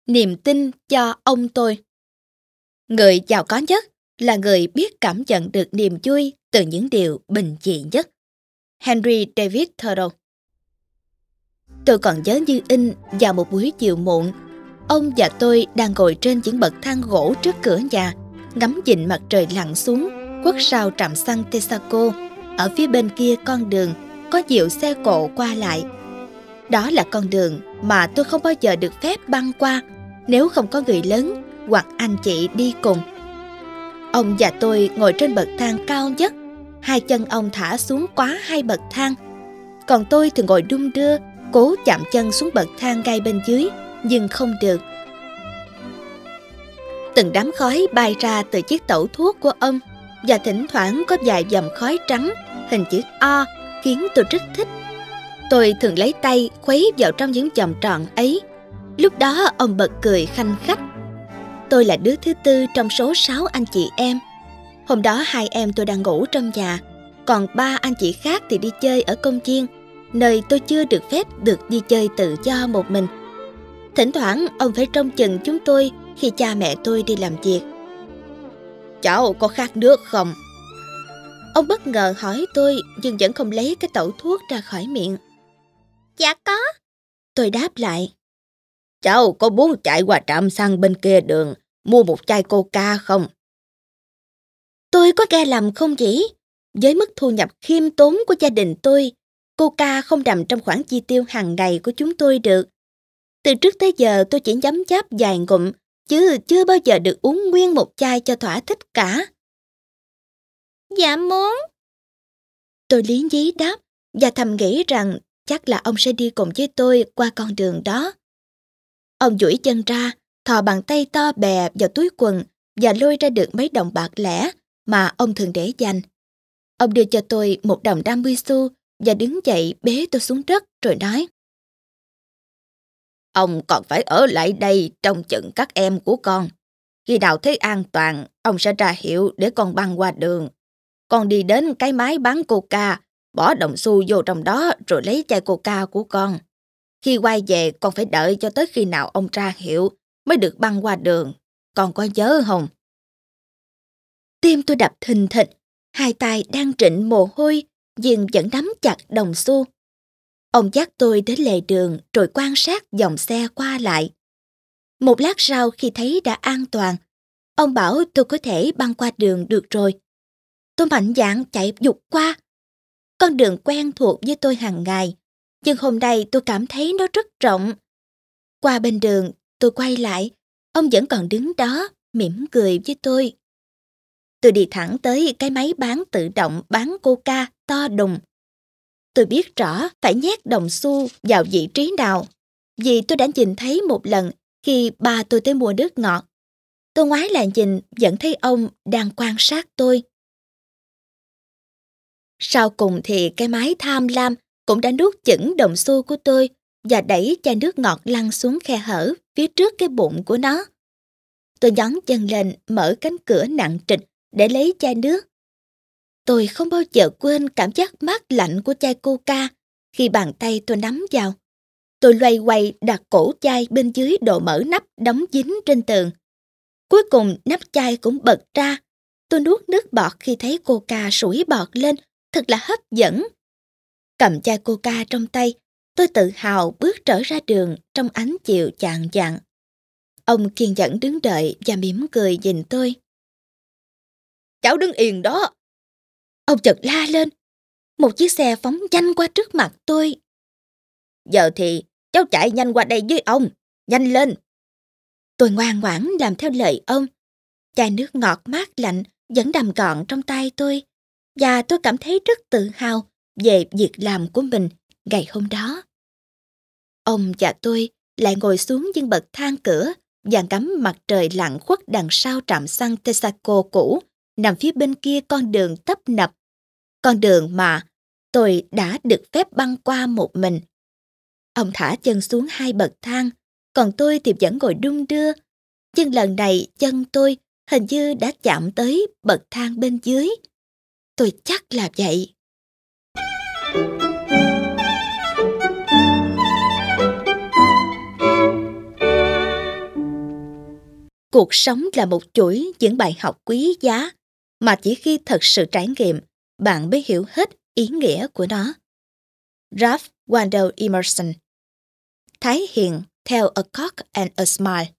Niềm tin cho ông tôi. Người giàu có nhất là người biết cảm nhận được niềm vui từ những điều bình dị nhất. Henry David Thoreau. Tôi còn nhớ như in vào một buổi chiều muộn, ông và tôi đang ngồi trên những bậc thang gỗ trước cửa nhà, ngắm nhìn mặt trời lặn xuống khuất sau trạm xăng Texaco. Ở phía bên kia con đường có nhiều xe cộ qua lại. Đó là con đường mà tôi không bao giờ được phép băng qua nếu không có người lớn hoặc anh chị đi cùng. Ông và tôi ngồi trên bậc thang cao nhất, hai chân ông thả xuống quá hai bậc thang, còn tôi thì ngồi đung đưa, cố chạm chân xuống bậc thang ngay bên dưới, nhưng không được. Từng đám khói bay ra từ chiếc tẩu thuốc của ông, và thỉnh thoảng có vài vòng khói trắng hình chữ O khiến tôi rất thích. Tôi thường lấy tay khuấy vào trong những vòng tròn ấy. Lúc đó ông bật cười khanh khách. Tôi là đứa thứ tư trong số 6 anh chị em. Hôm đó hai em tôi đang ngủ trong nhà, còn 3 anh chị khác thì đi chơi ở công viên, nơi tôi chưa được phép được đi chơi tự do một mình. Thỉnh thoảng ông phải trông chừng chúng tôi khi cha mẹ tôi đi làm việc. Cháu có khát nước không? Ông bất ngờ hỏi tôi, nhưng vẫn không lấy cái tẩu thuốc ra khỏi miệng. Dạ có. Tôi đáp lại. Cháu có muốn chạy qua trạm xăng bên kia đường mua một chai Coca không? Tôi có nghe lầm không nhỉ? Với mức thu nhập khiêm tốn của gia đình tôi, Coca không nằm trong khoản chi tiêu hàng ngày của chúng tôi được. Từ trước tới giờ tôi chỉ nhấm nháp vài ngụm, chứ chưa bao giờ được uống nguyên một chai cho thỏa thích cả. Dạ muốn. Tôi liến nhí đáp, và thầm nghĩ rằng chắc là ông sẽ đi cùng với tôi qua con đường đó. Ông duỗi chân ra, thò bàn tay to bè vào túi quần và lôi ra được mấy đồng bạc lẻ mà ông thường để dành. Ông đưa cho tôi một đồng 50 xu và đứng dậy bế tôi xuống đất rồi nói. Ông còn phải ở lại đây trông chừng các em của con. Khi nào thấy an toàn, ông sẽ ra hiệu để con băng qua đường. Con đi đến cái máy bán Coca, bỏ đồng xu vô trong đó rồi lấy chai Coca của con. Khi quay về con phải đợi cho tới khi nào ông ra hiệu mới được băng qua đường. Con có nhớ không? Tim tôi đập thình thịch, hai tay đang trịnh mồ hôi, nhưng vẫn nắm chặt đồng xu. Ông dắt tôi đến lề đường rồi quan sát dòng xe qua lại. Một lát sau khi thấy đã an toàn, ông bảo tôi có thể băng qua đường được rồi. Tôi mạnh dạn chạy vụt qua. Con đường quen thuộc với tôi hàng ngày, nhưng hôm nay tôi cảm thấy nó rất rộng. Qua bên đường, tôi quay lại, ông vẫn còn đứng đó, mỉm cười với tôi. Tôi đi thẳng tới cái máy bán tự động bán Coca to đùng. Tôi biết rõ phải nhét đồng xu vào vị trí nào, vì tôi đã nhìn thấy một lần khi ba tôi tới mua nước ngọt. Tôi ngoái lại nhìn, vẫn thấy ông đang quan sát tôi. Sau cùng thì cái máy tham lam cũng đã nuốt chửng đồng xu của tôi và đẩy chai nước ngọt lăn xuống khe hở phía trước cái bụng của nó. Tôi nhón chân lên mở cánh cửa nặng trịch để lấy chai nước. Tôi không bao giờ quên cảm giác mát lạnh của chai Coca khi bàn tay tôi nắm vào. Tôi loay hoay đặt cổ chai bên dưới độ mở nắp đóng dính trên tường. Cuối cùng nắp chai cũng bật ra. Tôi nuốt nước bọt khi thấy Coca sủi bọt lên, thật là hấp dẫn. Cầm chai Coca trong tay, tôi tự hào bước trở ra đường trong ánh chiều chạng vạng. Ông kiên nhẫn đứng đợi và mỉm cười nhìn tôi. Cháu đứng yên đó. Ông chợt la lên. Một chiếc xe phóng nhanh qua trước mặt tôi. Giờ thì cháu chạy nhanh qua đây với ông. Nhanh lên. Tôi ngoan ngoãn làm theo lời ông. Chai nước ngọt mát lạnh vẫn nằm gọn trong tay tôi. Và tôi cảm thấy rất tự hào về việc làm của mình ngày hôm đó. Ông và tôi lại ngồi xuống những bậc thang cửa và ngắm mặt trời lặn khuất đằng sau trạm xăng Texaco cũ nằm phía bên kia con đường tấp nập. Con đường mà tôi đã được phép băng qua một mình. Ông thả chân xuống hai bậc thang, còn tôi thì vẫn ngồi đung đưa. Nhưng lần này chân tôi hình như đã chạm tới bậc thang bên dưới. Tôi chắc là vậy. Cuộc sống là một chuỗi những bài học quý giá mà chỉ khi thật sự trải nghiệm, bạn mới hiểu hết ý nghĩa của nó. Ralph Waldo Emerson. Thái Hiền theo A Cock and a Smile.